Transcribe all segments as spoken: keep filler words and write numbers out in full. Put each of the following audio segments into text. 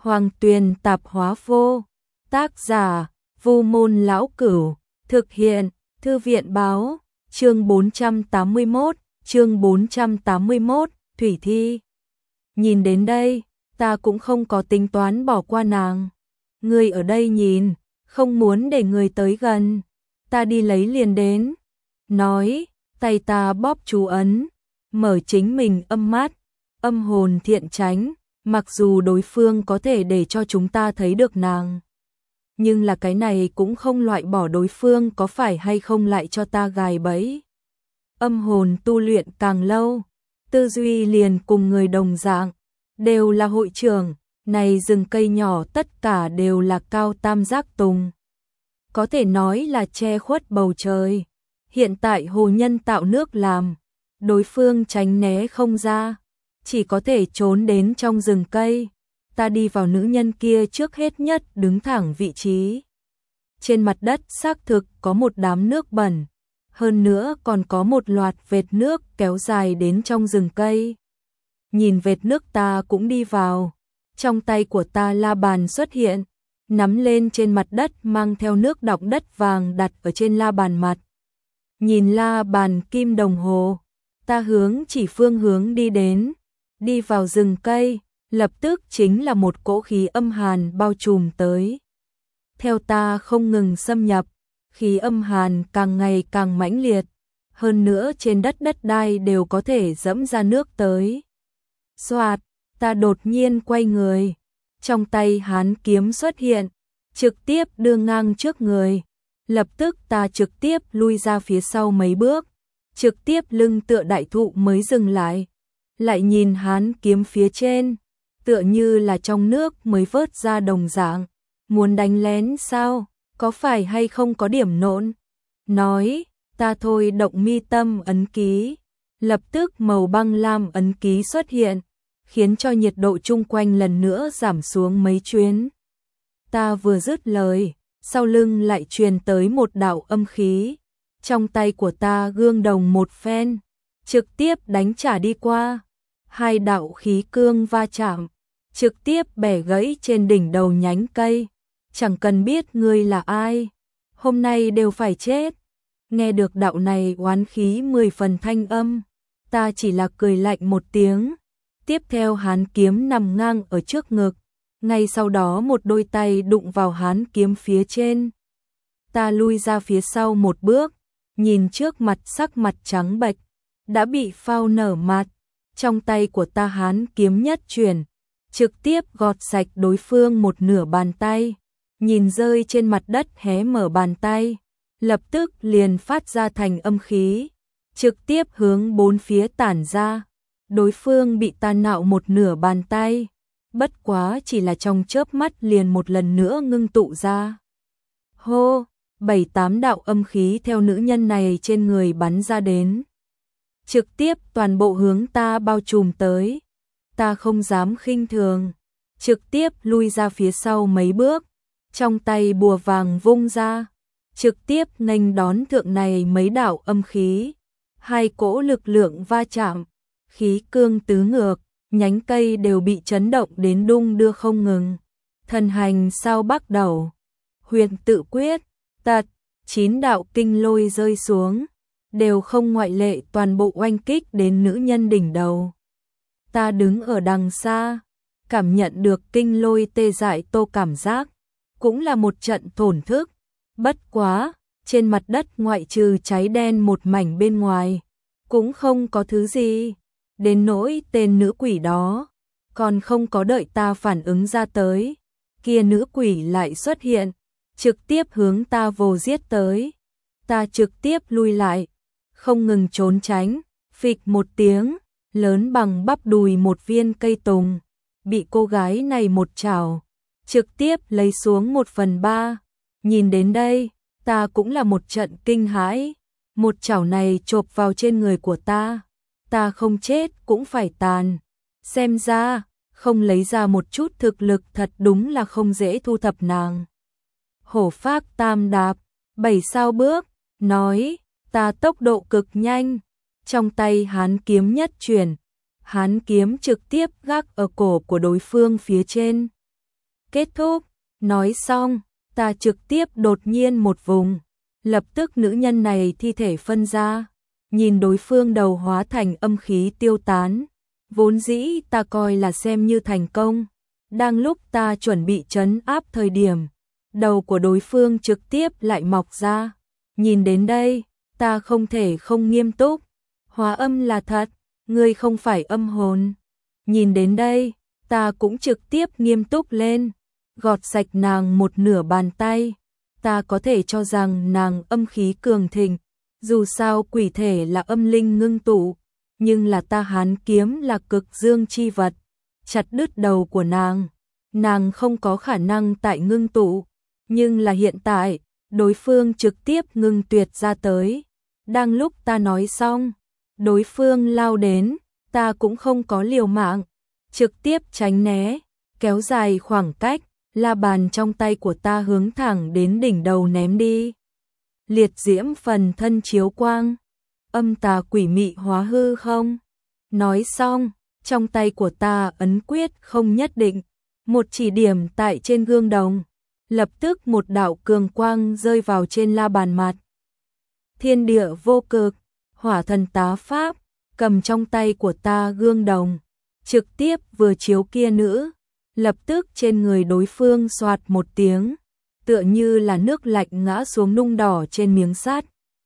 Hoàng Tuyền Tạp Hóa Vô. Tác giả: Vu Môn Lão Cửu. Thực hiện: Thư viện báo. Chương bốn trăm tám mươi mốt, chương bốn trăm tám mươi mốt, Thủy Thi. Nhìn đến đây, ta cũng không có tính toán bỏ qua nàng. Người ở đây nhìn, không muốn để người tới gần. Ta đi lấy liền đến. Nói, tay ta bóp chú ấn, mở chính mình âm mắt, âm hồn thiện tránh, mặc dù đối phương có thể để cho chúng ta thấy được nàng. Nhưng là cái này cũng không loại bỏ đối phương có phải hay không lại cho ta gài bẫy. Âm hồn tu luyện càng lâu, tư duy liền cùng người đồng dạng, đều là hội trưởng, này rừng cây nhỏ tất cả đều là cao tam giác tùng. Có thể nói là che khuất bầu trời. Hiện tại hồ nhân tạo nước làm, đối phương tránh né không ra, chỉ có thể trốn đến trong rừng cây. Ta đi vào nữ nhân kia trước hết nhất đứng thẳng vị trí. Trên mặt đất xác thực có một đám nước bẩn, hơn nữa còn có một loạt vệt nước kéo dài đến trong rừng cây. Nhìn vệt nước ta cũng đi vào, trong tay của ta la bàn xuất hiện, nắm lên trên mặt đất mang theo nước đọng đất vàng đặt ở trên la bàn mặt. Nhìn la bàn kim đồng hồ, ta hướng chỉ phương hướng đi đến, đi vào rừng cây, lập tức chính là một cỗ khí âm hàn bao trùm tới. Theo ta không ngừng xâm nhập, khí âm hàn càng ngày càng mãnh liệt, hơn nữa trên đất đất đai đều có thể dẫm ra nước tới. Xoạt, ta đột nhiên quay người, trong tay hán kiếm xuất hiện, trực tiếp đưa ngang trước người. Lập tức ta trực tiếp lui ra phía sau mấy bước, trực tiếp lưng tựa đại thụ mới dừng lại. Lại nhìn hán kiếm phía trên, tựa như là trong nước mới vớt ra đồng dạng. Muốn đánh lén sao? Có phải hay không có điểm nộn? Nói, ta thôi động mi tâm ấn ký. Lập tức màu băng lam ấn ký xuất hiện, khiến cho nhiệt độ chung quanh lần nữa giảm xuống mấy chuyến. Ta vừa dứt lời, sau lưng lại truyền tới một đạo âm khí. Trong tay của ta gương đồng một phen, trực tiếp đánh trả đi qua. Hai đạo khí cương va chạm, trực tiếp bẻ gãy trên đỉnh đầu nhánh cây. Chẳng cần biết ngươi là ai, hôm nay đều phải chết. Nghe được đạo này oán khí mười phần thanh âm, ta chỉ là cười lạnh một tiếng. Tiếp theo hán kiếm nằm ngang ở trước ngực, ngay sau đó một đôi tay đụng vào hán kiếm phía trên. Ta lui ra phía sau một bước, nhìn trước mặt sắc mặt trắng bệch, đã bị phao nở mặt. Trong tay của ta hán kiếm nhất chuyển, trực tiếp gọt sạch đối phương một nửa bàn tay. Nhìn rơi trên mặt đất hé mở bàn tay, lập tức liền phát ra thành âm khí, trực tiếp hướng bốn phía tản ra. Đối phương bị ta nạo một nửa bàn tay, bất quá chỉ là trong chớp mắt liền một lần nữa ngưng tụ ra. Hô, bảy tám đạo âm khí theo nữ nhân này trên người bắn ra đến, trực tiếp toàn bộ hướng ta bao trùm tới. Ta không dám khinh thường, trực tiếp lui ra phía sau mấy bước, trong tay bùa vàng vung ra, trực tiếp nghênh đón thượng này mấy đạo âm khí. Hai cỗ lực lượng va chạm, khí cương tứ ngược, nhánh cây đều bị chấn động đến đung đưa không ngừng. Thần hành sao bắt đầu, huyền tự quyết, tật, chín đạo kinh lôi rơi xuống, đều không ngoại lệ toàn bộ oanh kích đến nữ nhân đỉnh đầu. Ta đứng ở đằng xa, cảm nhận được kinh lôi tê dại tô cảm giác, cũng là một trận thổn thức. Bất quá, trên mặt đất ngoại trừ cháy đen một mảnh bên ngoài, cũng không có thứ gì. Đến nỗi tên nữ quỷ đó, còn không có đợi ta phản ứng ra tới, kia nữ quỷ lại xuất hiện, trực tiếp hướng ta vồ giết tới. Ta trực tiếp lui lại, không ngừng trốn tránh, phịch một tiếng, lớn bằng bắp đùi một viên cây tùng, bị cô gái này một chảo, trực tiếp lấy xuống một phần ba. Nhìn đến đây, ta cũng là một trận kinh hãi, một chảo này chộp vào trên người của ta, ta không chết cũng phải tàn. Xem ra, không lấy ra một chút thực lực thật đúng là không dễ thu thập nàng. Hổ phác tam đạp, bảy sao bước, nói, ta tốc độ cực nhanh, trong tay hán kiếm nhất chuyển, hán kiếm trực tiếp gác ở cổ của đối phương phía trên. kết thúc. Nói xong, ta trực tiếp đột nhiên một vùng. Lập tức nữ nhân này thi thể phân ra. Nhìn đối phương đầu hóa thành âm khí tiêu tán. Vốn dĩ ta coi là xem như thành công. Đang lúc ta chuẩn bị trấn áp thời điểm, đầu của đối phương trực tiếp lại mọc ra. Nhìn đến đây, ta không thể không nghiêm túc. Hóa âm là thật, ngươi không phải âm hồn. Nhìn đến đây, ta cũng trực tiếp nghiêm túc lên. Gọt sạch nàng một nửa bàn tay. Ta có thể cho rằng nàng âm khí cường thịnh. Dù sao quỷ thể là âm linh ngưng tụ, nhưng là ta hán kiếm là cực dương chi vật. Chặt đứt đầu của nàng, nàng không có khả năng tại ngưng tụ. Nhưng là hiện tại, đối phương trực tiếp ngưng tuyệt ra tới. Đang lúc ta nói xong, đối phương lao đến, ta cũng không có liều mạng. Trực tiếp tránh né, kéo dài khoảng cách, la bàn trong tay của ta hướng thẳng đến đỉnh đầu ném đi. Liệt diễm phần thân chiếu quang, âm tà quỷ mị hóa hư không. Nói xong, trong tay của ta ấn quyết không nhất định, một chỉ điểm tại trên gương đồng, lập tức một đạo cường quang rơi vào trên la bàn mặt. Thiên địa vô cực, hỏa thần tá pháp, cầm trong tay của ta gương đồng, trực tiếp vừa chiếu kia nữ, lập tức trên người đối phương xoạt một tiếng, tựa như là nước lạnh ngã xuống nung đỏ trên miếng sắt.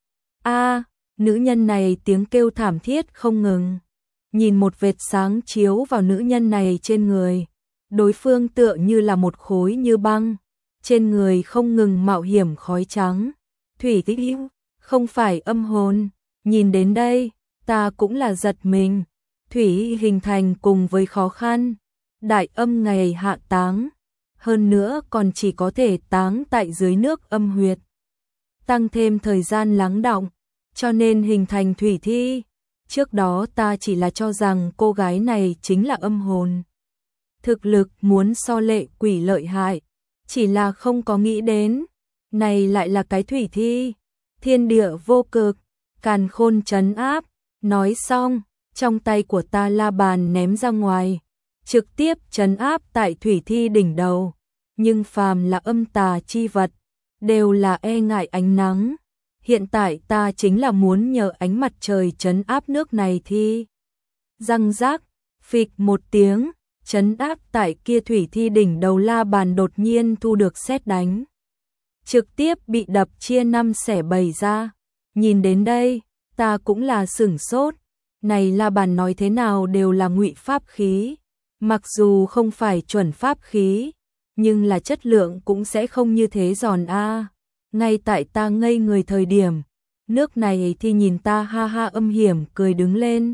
A, nữ nhân này tiếng kêu thảm thiết không ngừng. Nhìn một vệt sáng chiếu vào nữ nhân này trên người, đối phương tựa như là một khối như băng, trên người không ngừng mạo hiểm khói trắng. Thủy Tích Hữu, không phải âm hồn. Nhìn đến đây, ta cũng là giật mình. Thủy hình thành cùng với khó khăn, đại âm ngày hạ táng, hơn nữa còn chỉ có thể táng tại dưới nước âm huyệt. Tăng thêm thời gian lắng đọng, cho nên hình thành thủy thi. Trước đó ta chỉ là cho rằng cô gái này chính là âm hồn. Thực lực muốn so lệ quỷ lợi hại, chỉ là không có nghĩ đến, này lại là cái thủy thi. Thiên địa vô cực, càn khôn trấn áp. Nói xong, trong tay của ta la bàn ném ra ngoài, trực tiếp trấn áp tại thủy thi đỉnh đầu. Nhưng phàm là âm tà chi vật, đều là e ngại ánh nắng. Hiện tại ta chính là muốn nhờ ánh mặt trời trấn áp nước này thi. Răng rác, phịch một tiếng, trấn áp tại kia thủy thi đỉnh đầu la bàn đột nhiên thu được sét đánh. Trực tiếp bị đập chia năm xẻ bảy ra. Nhìn đến đây, ta cũng là sửng sốt. Này la bàn nói thế nào đều là ngụy pháp khí. Mặc dù không phải chuẩn pháp khí, nhưng là chất lượng cũng sẽ không như thế giòn a. Ngay tại ta ngây người thời điểm, nước này thì nhìn ta ha ha âm hiểm cười đứng lên.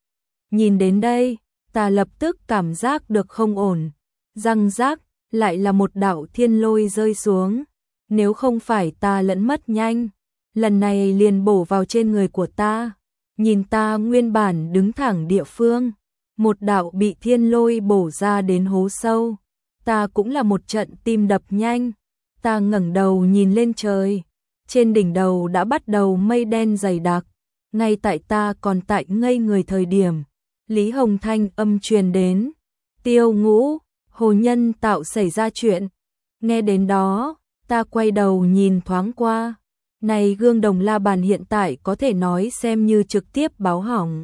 Nhìn đến đây, ta lập tức cảm giác được không ổn. Răng rác, lại là một đạo thiên lôi rơi xuống. Nếu không phải ta lẫn mất nhanh, lần này liền bổ vào trên người của ta. Nhìn ta nguyên bản đứng thẳng địa phương, một đạo bị thiên lôi bổ ra đến hố sâu. Ta cũng là một trận tim đập nhanh. Ta ngẩng đầu nhìn lên trời, trên đỉnh đầu đã bắt đầu mây đen dày đặc. Ngay tại ta còn tại ngây người thời điểm, Lý Hồng thanh âm truyền đến. Tiêu Ngũ, hồ nhân tạo xảy ra chuyện. Nghe đến đó, ta quay đầu nhìn thoáng qua. Này gương đồng la bàn hiện tại có thể nói xem như trực tiếp báo hỏng.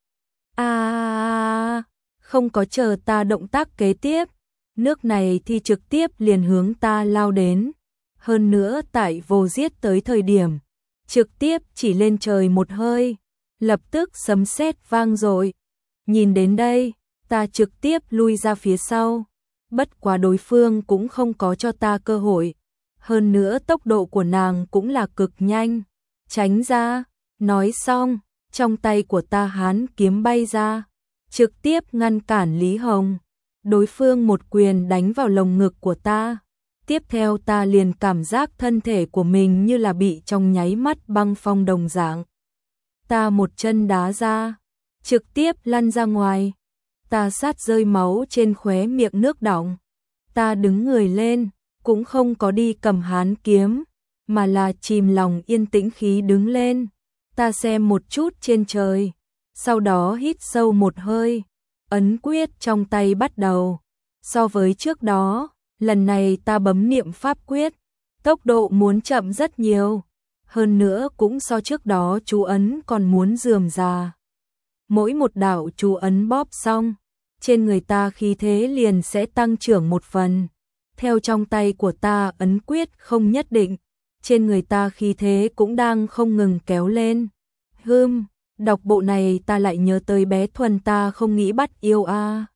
À, không có chờ ta động tác kế tiếp. Nước này thì trực tiếp liền hướng ta lao đến. Hơn nữa tại vô giết tới thời điểm, trực tiếp chỉ lên trời một hơi, lập tức sấm sét vang dội. Nhìn đến đây, ta trực tiếp lui ra phía sau. Bất quá đối phương cũng không có cho ta cơ hội. Hơn nữa tốc độ của nàng cũng là cực nhanh. Tránh ra, nói xong, trong tay của ta hán kiếm bay ra, trực tiếp ngăn cản Lý Hồng. Đối phương một quyền đánh vào lồng ngực của ta. Tiếp theo ta liền cảm giác thân thể của mình như là bị trong nháy mắt băng phong đồng dạng. Ta một chân đá ra, trực tiếp lăn ra ngoài. Ta sát rơi máu trên khóe miệng nước đọng. Ta đứng người lên, cũng không có đi cầm hán kiếm, mà là chìm lòng yên tĩnh khí đứng lên. Ta xem một chút trên trời, sau đó hít sâu một hơi, ấn quyết trong tay bắt đầu. So với trước đó, Lần này ta bấm niệm pháp quyết, tốc độ muốn chậm rất nhiều, hơn nữa cũng so trước đó chú ấn còn muốn rườm rà. Mỗi một đạo chú ấn bóp xong, trên người ta khí thế liền sẽ tăng trưởng một phần. Theo trong tay của ta ấn quyết không nhất định, trên người ta khí thế cũng đang không ngừng kéo lên. Hưm, đọc bộ này ta lại nhớ tới bé Thuần ta không nghĩ bắt yêu a.